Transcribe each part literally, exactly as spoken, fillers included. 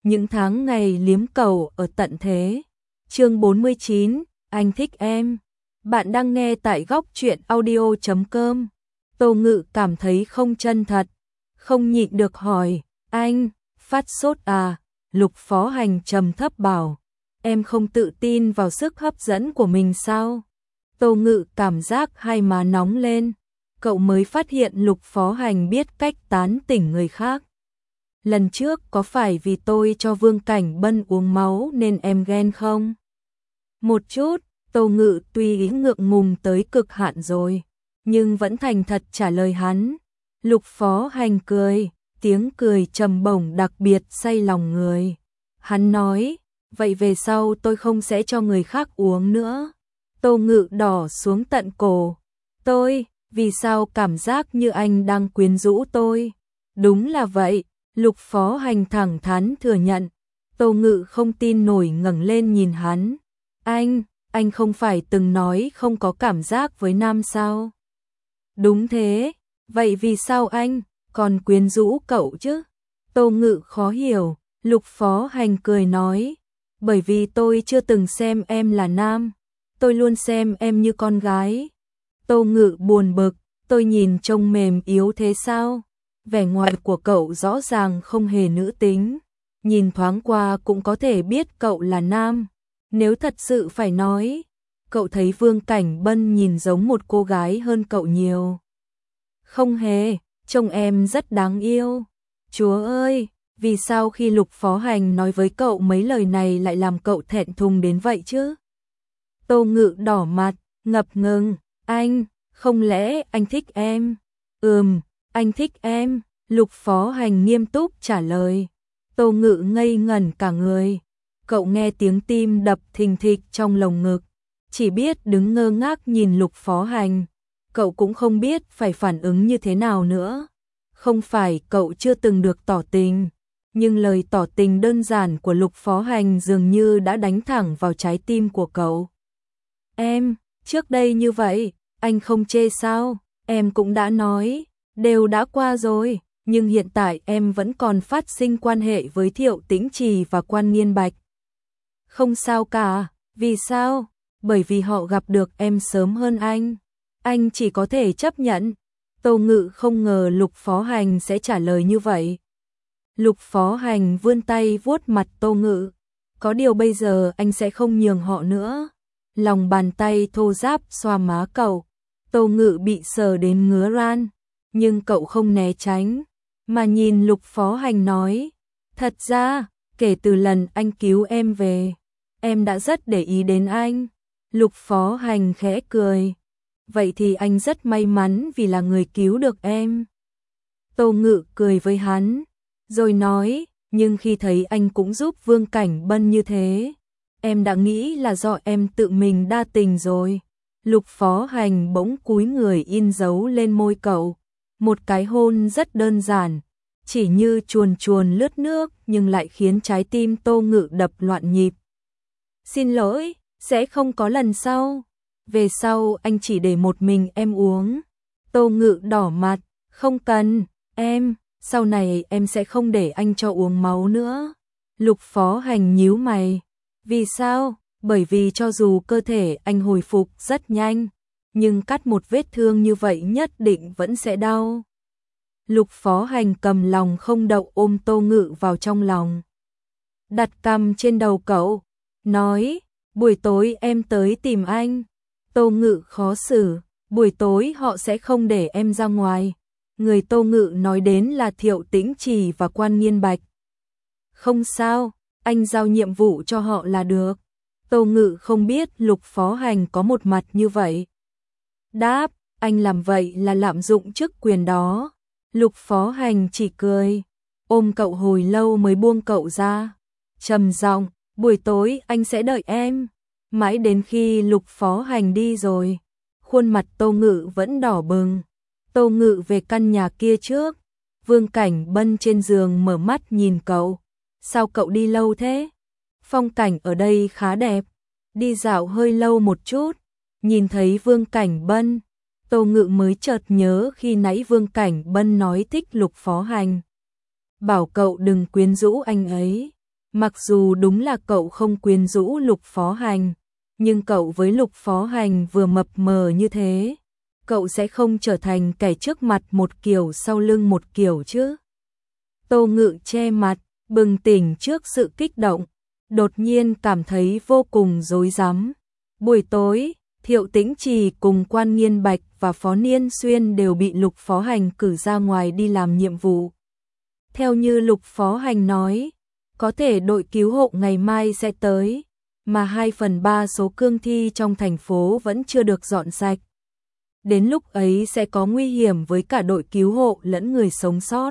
những tháng ngày liếm cầu ở tận thế. Chương bốn mươi chín, anh thích em. Bạn đang nghe tại góc truyện audio chấm com. Tô Ngự cảm thấy không chân thật, không nhịn được hỏi, anh, phát sốt à? Lục Phó Hành trầm thấp bảo, em không tự tin vào sức hấp dẫn của mình sao? Tô Ngự cảm giác hai má nóng lên, cậu mới phát hiện Lục Phó Hành biết cách tán tỉnh người khác. Lần trước có phải vì tôi cho Vương Cảnh Bân uống máu nên em ghen không? Một chút, Tô Ngự tuy ý ngượng ngùng tới cực hạn rồi, nhưng vẫn thành thật trả lời hắn. Lục Phó Hành cười, tiếng cười trầm bổng đặc biệt say lòng người. Hắn nói, vậy về sau tôi không sẽ cho người khác uống nữa. Tô Ngự đỏ xuống tận cổ. Tôi, vì sao cảm giác như anh đang quyến rũ tôi? Đúng là vậy, Lục Phó Hành thẳng thắn thừa nhận. Tô Ngự không tin nổi ngẩng lên nhìn hắn. Anh, anh không phải từng nói không có cảm giác với nam sao? Đúng thế, vậy vì sao anh còn quyến rũ cậu chứ? Tô Ngự khó hiểu, Lục Phó Hành cười nói, bởi vì tôi chưa từng xem em là nam, tôi luôn xem em như con gái. Tô Ngự buồn bực, tôi nhìn trông mềm yếu thế sao? Vẻ ngoài của cậu rõ ràng không hề nữ tính, nhìn thoáng qua cũng có thể biết cậu là nam. Nếu thật sự phải nói, cậu thấy Vương Cảnh Bân nhìn giống một cô gái hơn cậu nhiều. Không hề, trông em rất đáng yêu. Chúa ơi, vì sao khi Lục Phó Hành nói với cậu mấy lời này lại làm cậu thẹn thùng đến vậy chứ? Tô Ngự đỏ mặt, ngập ngừng, anh, không lẽ anh thích em? Ừm, anh thích em, Lục Phó Hành nghiêm túc trả lời. Tô Ngự ngây ngẩn cả người, cậu nghe tiếng tim đập thình thịch trong lồng ngực, chỉ biết đứng ngơ ngác nhìn Lục Phó Hành. Cậu cũng không biết phải phản ứng như thế nào nữa. Không phải cậu chưa từng được tỏ tình, nhưng lời tỏ tình đơn giản của Lục Phó Hành dường như đã đánh thẳng vào trái tim của cậu. Em, trước đây như vậy, anh không chê sao? Em cũng đã nói, đều đã qua rồi, nhưng hiện tại em vẫn còn phát sinh quan hệ với Thiệu Tĩnh Trì và Quan Nghiên Bạch. Không sao cả, vì sao? Bởi vì họ gặp được em sớm hơn anh. Anh chỉ có thể chấp nhận. Tô Ngự không ngờ Lục Phó Hành sẽ trả lời như vậy. Lục Phó Hành vươn tay vuốt mặt Tô Ngự. Có điều bây giờ anh sẽ không nhường họ nữa. Lòng bàn tay thô ráp xoa má cậu. Tô Ngự bị sờ đến ngứa ran, nhưng cậu không né tránh, mà nhìn Lục Phó Hành nói, thật ra, kể từ lần anh cứu em về, em đã rất để ý đến anh. Lục Phó Hành khẽ cười, vậy thì anh rất may mắn vì là người cứu được em. Tô Ngự cười với hắn, rồi nói, nhưng khi thấy anh cũng giúp Vương Cảnh Bân như thế, em đã nghĩ là do em tự mình đa tình rồi. Lục Phó Hành bỗng cúi người in dấu lên môi cậu, một cái hôn rất đơn giản, chỉ như chuồn chuồn lướt nước nhưng lại khiến trái tim Tô Ngự đập loạn nhịp. Xin lỗi, sẽ không có lần sau. Về sau anh chỉ để một mình em uống. Tô Ngự đỏ mặt, không cần, em, sau này em sẽ không để anh cho uống máu nữa. Lục Phó Hành nhíu mày, vì sao? Bởi vì cho dù cơ thể anh hồi phục rất nhanh, nhưng cắt một vết thương như vậy nhất định vẫn sẽ đau. Lục Phó Hành cầm lòng không đậu ôm Tô Ngự vào trong lòng, đặt cằm trên đầu cậu, nói, buổi tối em tới tìm anh. Tô Ngự khó xử, buổi tối họ sẽ không để em ra ngoài. Người Tô Ngự nói đến là Thiệu Tĩnh Trì và Quan Nghiên Bạch. Không sao, anh giao nhiệm vụ cho họ là được. Tô Ngự không biết Lục Phó Hành có một mặt như vậy. Đáp, anh làm vậy là lạm dụng chức quyền đó. Lục Phó Hành chỉ cười, ôm cậu hồi lâu mới buông cậu ra. Trầm giọng, buổi tối anh sẽ đợi em. Mãi đến khi Lục Phó Hành đi rồi, khuôn mặt Tô Ngự vẫn đỏ bừng. Tô Ngự về căn nhà kia trước, Vương Cảnh Bân trên giường mở mắt nhìn cậu. Sao cậu đi lâu thế? Phong cảnh ở đây khá đẹp. Đi dạo hơi lâu một chút, nhìn thấy Vương Cảnh Bân, Tô Ngự mới chợt nhớ khi nãy Vương Cảnh Bân nói thích Lục Phó Hành, bảo cậu đừng quyến rũ anh ấy. Mặc dù đúng là cậu không quyến rũ Lục Phó Hành, nhưng cậu với Lục Phó Hành vừa mập mờ như thế, cậu sẽ không trở thành kẻ trước mặt một kiểu sau lưng một kiểu chứ. Tô Ngự che mặt, bừng tỉnh trước sự kích động, đột nhiên cảm thấy vô cùng rối rắm. Buổi tối, Thiệu Tĩnh Trì cùng Quan Nghiên Bạch và Phó Niên Xuyên đều bị Lục Phó Hành cử ra ngoài đi làm nhiệm vụ. Theo như Lục Phó Hành nói, có thể đội cứu hộ ngày mai sẽ tới, mà hai phần ba số cương thi trong thành phố vẫn chưa được dọn sạch. Đến lúc ấy sẽ có nguy hiểm với cả đội cứu hộ lẫn người sống sót.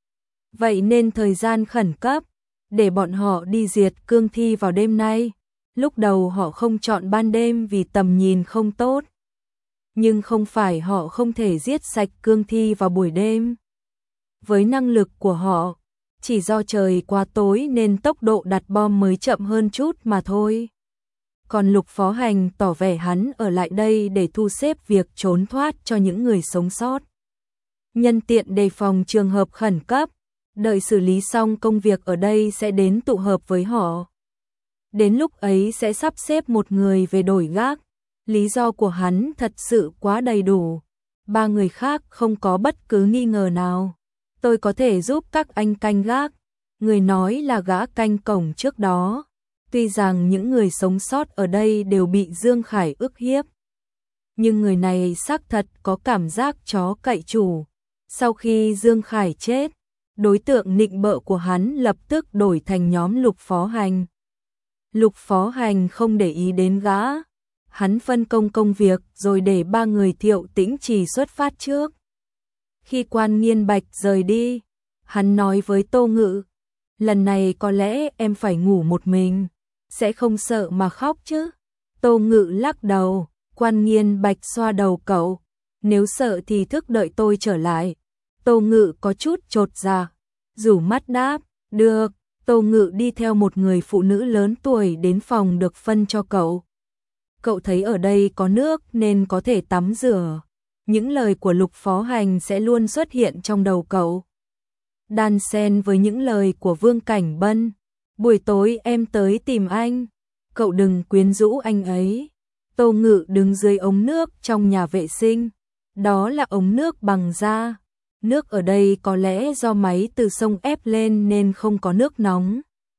Vậy nên thời gian khẩn cấp, để bọn họ đi diệt cương thi vào đêm nay. Lúc đầu họ không chọn ban đêm vì tầm nhìn không tốt. Nhưng không phải họ không thể giết sạch cương thi vào buổi đêm. Với năng lực của họ, chỉ do trời quá tối nên tốc độ đặt bom mới chậm hơn chút mà thôi. Còn Lục Phó Hành tỏ vẻ hắn ở lại đây để thu xếp việc trốn thoát cho những người sống sót. Nhân tiện đề phòng trường hợp khẩn cấp, đợi xử lý xong công việc ở đây sẽ đến tụ hợp với họ. Đến lúc ấy sẽ sắp xếp một người về đổi gác. Lý do của hắn thật sự quá đầy đủ. Ba người khác không có bất cứ nghi ngờ nào. Tôi có thể giúp các anh canh gác. Người nói là gã canh cổng trước đó. Tuy rằng những người sống sót ở đây đều bị Dương Khải ức hiếp, nhưng người này xác thật có cảm giác chó cậy chủ. Sau khi Dương Khải chết, đối tượng nịnh bợ của hắn lập tức đổi thành nhóm Lục Phó Hành. Lục Phó Hành không để ý đến gã. Hắn phân công công việc rồi để ba người Thiệu Tĩnh Trì xuất phát trước. Khi Quan Nghiên Bạch rời đi, hắn nói với Tô Ngự, lần này có lẽ em phải ngủ một mình, sẽ không sợ mà khóc chứ. Tô Ngự lắc đầu. Quan Nghiên Bạch xoa đầu cậu, nếu sợ thì thức đợi tôi trở lại. Tô Ngự có chút chột dạ, rủ mắt đáp, được. Tô Ngự đi theo một người phụ nữ lớn tuổi đến phòng được phân cho cậu. Cậu thấy ở đây có nước nên có thể tắm rửa. Những lời của Lục Phó Hành sẽ luôn xuất hiện trong đầu cậu. Đan xen với những lời của Vương Cảnh Bân. Buổi tối em tới tìm anh, cậu đừng quyến rũ anh ấy. Tô Ngự đứng dưới ống nước trong nhà vệ sinh. Đó là ống nước bằng da. Nước ở đây có lẽ do máy từ sông ép lên nên không có nước nóng.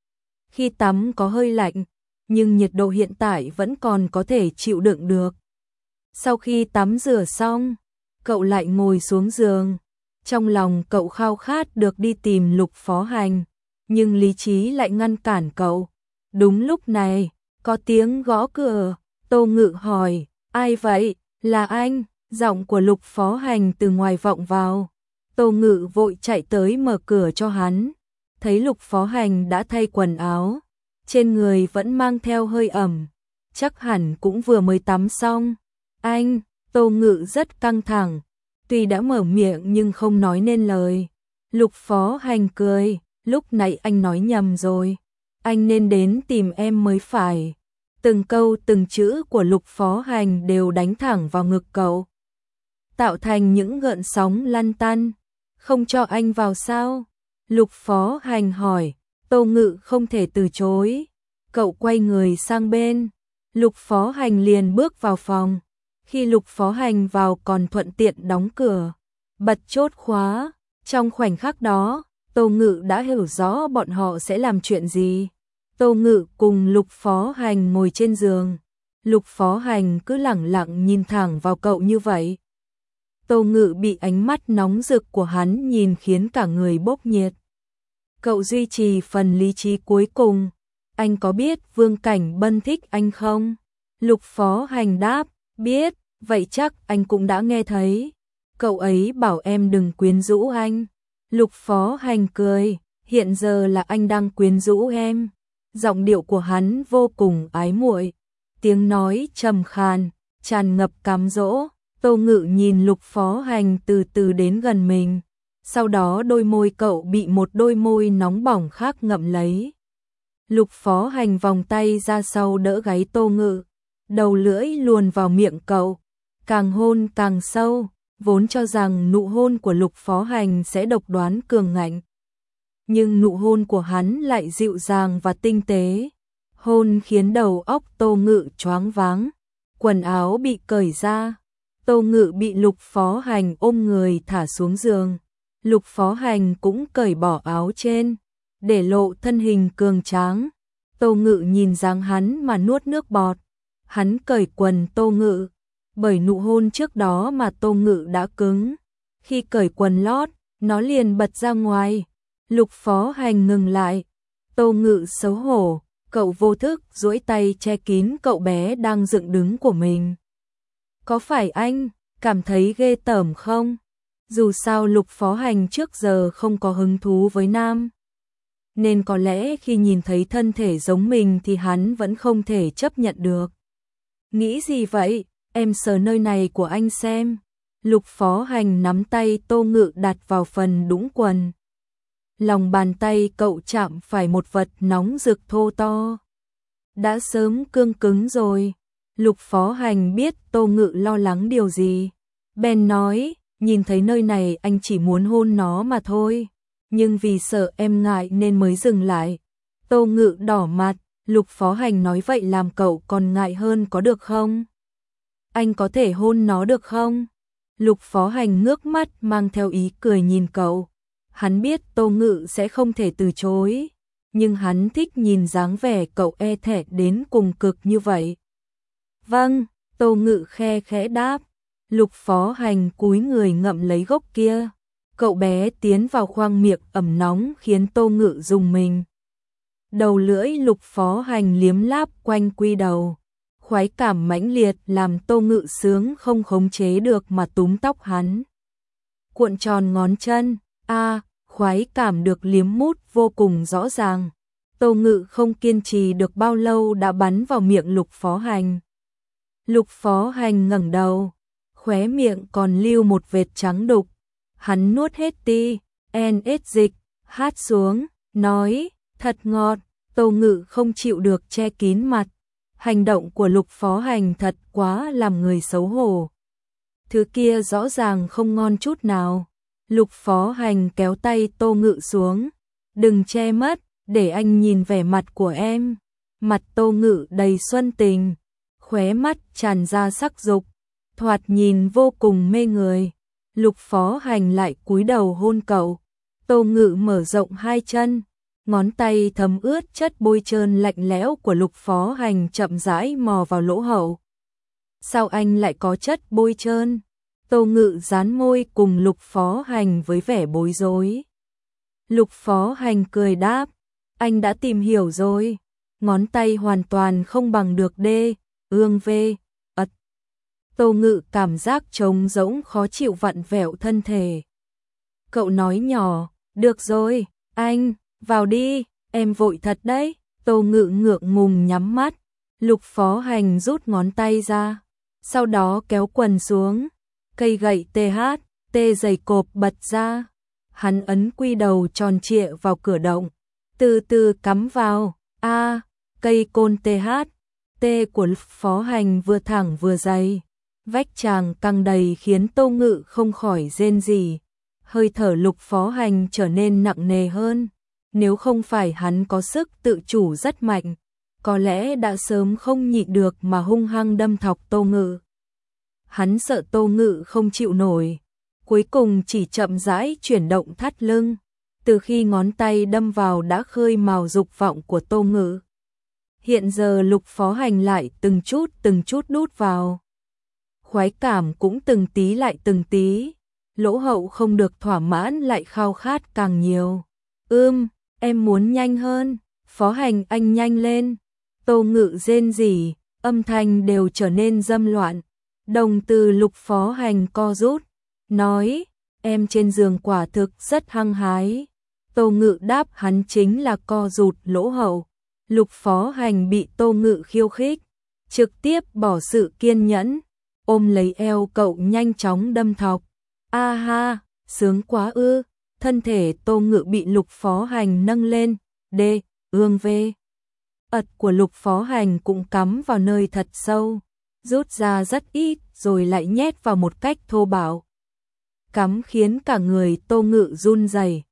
Khi tắm có hơi lạnh, nhưng nhiệt độ hiện tại vẫn còn có thể chịu đựng được. Sau khi tắm rửa xong, cậu lại ngồi xuống giường. Trong lòng cậu khao khát được đi tìm Lục Phó Hành, nhưng lý trí lại ngăn cản cậu. Đúng lúc này, có tiếng gõ cửa. Tô Ngự hỏi, ai vậy? Là anh. Giọng của Lục Phó Hành từ ngoài vọng vào. Tô Ngự vội chạy tới mở cửa cho hắn. Thấy Lục Phó Hành đã thay quần áo, trên người vẫn mang theo hơi ẩm, chắc hẳn cũng vừa mới tắm xong. Anh. Tô Ngự rất căng thẳng, tuy đã mở miệng nhưng không nói nên lời. Lục Phó Hành cười, lúc nãy anh nói nhầm rồi, anh nên đến tìm em mới phải. Từng câu từng chữ của Lục Phó Hành đều đánh thẳng vào ngực cậu, tạo thành những gợn sóng lăn tăn. Không cho anh vào sao? Lục Phó Hành hỏi. Tô Ngự không thể từ chối. Cậu quay người sang bên. Lục Phó Hành liền bước vào phòng. Khi Lục Phó Hành vào còn thuận tiện đóng cửa, bật chốt khóa. Trong khoảnh khắc đó, Tô Ngự đã hiểu rõ bọn họ sẽ làm chuyện gì. Tô Ngự cùng Lục Phó Hành ngồi trên giường. Lục Phó Hành cứ lẳng lặng nhìn thẳng vào cậu như vậy. Tô Ngự bị ánh mắt nóng rực của hắn nhìn khiến cả người bốc nhiệt. Cậu duy trì phần lý trí cuối cùng. Anh có biết Vương Cảnh Bân thích anh không? Lục Phó Hành đáp, biết, vậy chắc anh cũng đã nghe thấy. Cậu ấy bảo em đừng quyến rũ anh. Lục Phó Hành cười, hiện giờ là anh đang quyến rũ em. Giọng điệu của hắn vô cùng ái muội, tiếng nói trầm khàn, tràn ngập cám dỗ. Tô Ngự nhìn Lục Phó Hành từ từ đến gần mình, sau đó đôi môi cậu bị một đôi môi nóng bỏng khác ngậm lấy. Lục Phó Hành vòng tay ra sau đỡ gáy Tô Ngự, đầu lưỡi luồn vào miệng cậu, càng hôn càng sâu, vốn cho rằng nụ hôn của Lục Phó Hành sẽ độc đoán cường ngạnh. nhưng nụ hôn của hắn lại dịu dàng và tinh tế. Hôn khiến đầu óc Tô Ngự choáng váng, quần áo bị cởi ra. Tô Ngự bị Lục Phó Hành ôm người thả xuống giường. Lục Phó Hành cũng cởi bỏ áo trên, để lộ thân hình cường tráng. Tô Ngự nhìn dáng hắn mà nuốt nước bọt. Hắn cởi quần Tô Ngự, bởi nụ hôn trước đó mà Tô Ngự đã cứng. Khi cởi quần lót, nó liền bật ra ngoài. Lục Phó Hành ngừng lại. Tô Ngự xấu hổ, cậu vô thức duỗi tay che kín cậu bé đang dựng đứng của mình. Có phải anh cảm thấy ghê tởm không? Dù sao Lục Phó Hành trước giờ không có hứng thú với nam, nên có lẽ khi nhìn thấy thân thể giống mình thì hắn vẫn không thể chấp nhận được. Nghĩ gì vậy? Em sờ nơi này của anh xem. Lục Phó Hành nắm tay Tô Ngự đặt vào phần đũng quần. Lòng bàn tay cậu chạm phải một vật nóng rực thô to. Đã sớm cương cứng rồi. Lục Phó Hành biết Tô Ngự lo lắng điều gì. Bèn nói, nhìn thấy nơi này anh chỉ muốn hôn nó mà thôi. Nhưng vì sợ em ngại nên mới dừng lại. Tô Ngự đỏ mặt. Lục Phó Hành nói vậy làm cậu còn ngại hơn có được không? Anh có thể hôn nó được không? Lục Phó Hành ngước mắt mang theo ý cười nhìn cậu. Hắn biết Tô Ngự sẽ không thể từ chối, nhưng hắn thích nhìn dáng vẻ cậu e thẹn đến cùng cực như vậy. Vâng, Tô Ngự khe khẽ đáp. Lục Phó Hành cúi người ngậm lấy gốc kia. Cậu bé tiến vào khoang miệng ẩm nóng khiến Tô Ngự rùng mình. Đầu lưỡi Lục Phó Hành liếm láp quanh quy đầu. Khoái cảm mãnh liệt làm Tô Ngự sướng không khống chế được mà túm tóc hắn. Cuộn tròn ngón chân, a à, khoái cảm được liếm mút vô cùng rõ ràng. Tô Ngự không kiên trì được bao lâu đã bắn vào miệng Lục Phó Hành. Lục Phó Hành ngẩng đầu, khóe miệng còn lưu một vệt trắng đục. Hắn nuốt hết ti, en ết dịch, hát xuống, nói, thật ngọt. Tô Ngự không chịu được che kín mặt. Hành động của Lục Phó Hành thật quá làm người xấu hổ. Thứ kia rõ ràng không ngon chút nào. Lục Phó Hành kéo tay Tô Ngự xuống. Đừng che mất, để anh nhìn vẻ mặt của em. Mặt Tô Ngự đầy xuân tình, khóe mắt tràn ra sắc dục, thoạt nhìn vô cùng mê người. Lục Phó Hành lại cúi đầu hôn cậu. Tô Ngự mở rộng hai chân, ngón tay thấm ướt chất bôi trơn lạnh lẽo của Lục Phó Hành chậm rãi mò vào lỗ hậu. Sao anh lại có chất bôi trơn? Tô Ngự dán môi cùng Lục Phó Hành với vẻ bối rối. Lục Phó Hành cười đáp, anh đã tìm hiểu rồi. Ngón tay hoàn toàn không bằng được đê, ương vê, ật. Tô Ngự cảm giác trống rỗng khó chịu vặn vẹo thân thể. Cậu nói nhỏ, được rồi, anh, vào đi, em vội thật đấy. Tô Ngự ngượng ngùng nhắm mắt. Lục Phó Hành rút ngón tay ra, sau đó kéo quần xuống. Cây gậy tê hát, tê dày cộp bật ra. Hắn ấn quy đầu tròn trịa vào cửa động, từ từ cắm vào. A, à, cây côn tê hát, tê của Lục Phó Hành vừa thẳng vừa dày. Vách tràng căng đầy khiến Tô Ngự không khỏi rên rỉ. Hơi thở Lục Phó Hành trở nên nặng nề hơn. Nếu không phải hắn có sức tự chủ rất mạnh, có lẽ đã sớm không nhịn được mà hung hăng đâm thọc Tô Ngự. Hắn sợ Tô Ngự không chịu nổi, cuối cùng chỉ chậm rãi chuyển động thắt lưng. Từ khi ngón tay đâm vào đã khơi mào dục vọng của Tô Ngự. Hiện giờ Lục Phó Hành lại từng chút từng chút đút vào. Khoái cảm cũng từng tí lại từng tí. Lỗ hậu không được thỏa mãn lại khao khát càng nhiều. Ưm, em muốn nhanh hơn. Phó Hành anh nhanh lên. Tô Ngự rên rỉ, âm thanh đều trở nên dâm loạn. Đồng từ Lục Phó Hành co rút, nói, em trên giường quả thực rất hăng hái. Tô Ngự đáp hắn chính là co rụt lỗ hậu. Lục Phó Hành bị Tô Ngự khiêu khích, trực tiếp bỏ sự kiên nhẫn, ôm lấy eo cậu nhanh chóng đâm thọc. A ha, sướng quá ư. Thân thể Tô Ngự bị Lục Phó Hành nâng lên, đê, ương vê. Ật của Lục Phó Hành cũng cắm vào nơi thật sâu, rút ra rất ít rồi lại nhét vào một cách thô bạo. Cắm khiến cả người Tô Ngự run rẩy.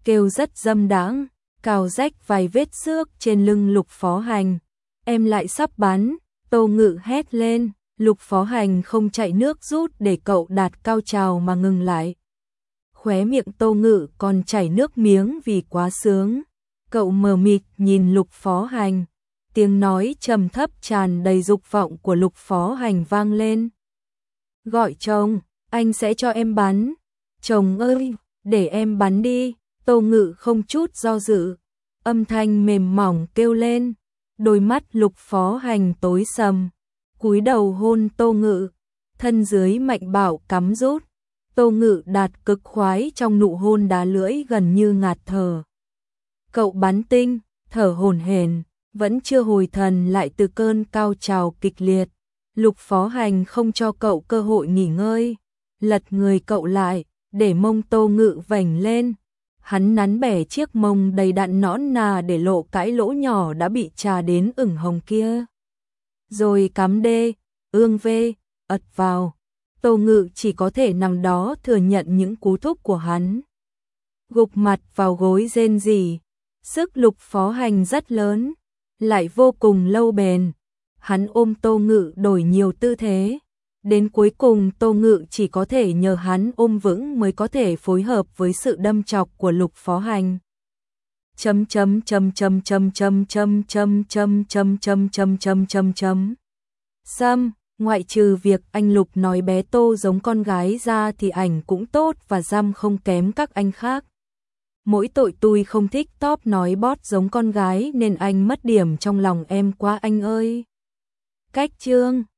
kêu rất dâm đãng, cào rách vài vết xước trên lưng Lục Phó Hành. Em lại sắp bắn, Tô Ngự hét lên, Lục Phó Hành không chạy nước rút để cậu đạt cao trào mà ngừng lại. Khóe miệng Tô Ngự còn chảy nước miếng vì quá sướng. Cậu mờ mịt nhìn Lục Phó Hành, tiếng nói trầm thấp tràn đầy dục vọng của Lục Phó Hành vang lên. Gọi chồng, anh sẽ cho em bắn. Chồng ơi, để em bắn đi. Tô Ngự không chút do dự, âm thanh mềm mỏng kêu lên. Đôi mắt Lục Phó Hành tối sầm, cúi đầu hôn Tô Ngự, thân dưới mạnh bạo cắm rút. Tô Ngự đạt cực khoái trong nụ hôn đá lưỡi gần như ngạt thở. Cậu bắn tinh, thở hổn hển, vẫn chưa hồi thần lại từ cơn cao trào kịch liệt. Lục Phó Hành không cho cậu cơ hội nghỉ ngơi, lật người cậu lại, để mông Tô Ngự vành lên. Hắn nắn bẻ chiếc mông đầy đặn nõn nà để lộ cái lỗ nhỏ đã bị trà đến ửng hồng kia. Rồi cắm đê, ương vê, ật vào. Tô Ngự chỉ có thể nằm đó thừa nhận những cú thúc của hắn. Gục mặt vào gối rên rỉ, sức Lục Phó Hành rất lớn, lại vô cùng lâu bền. Hắn ôm Tô Ngự đổi nhiều tư thế. Đến cuối cùng Tô Ngự chỉ có thể nhờ hắn ôm vững mới có thể phối hợp với sự đâm chọc của Lục Phó Hành. Chấm chấm chấm chấm chấm chấm chấm chấm chấm chấm chấm chấm chấm chấm chấm. Sâm, ngoại trừ việc anh Lục nói bé Tô giống con gái ra thì ảnh cũng tốt và dăm không kém các anh khác. Mỗi tội tôi không thích top nói bót giống con gái nên anh mất điểm trong lòng em quá anh ơi. Cách chương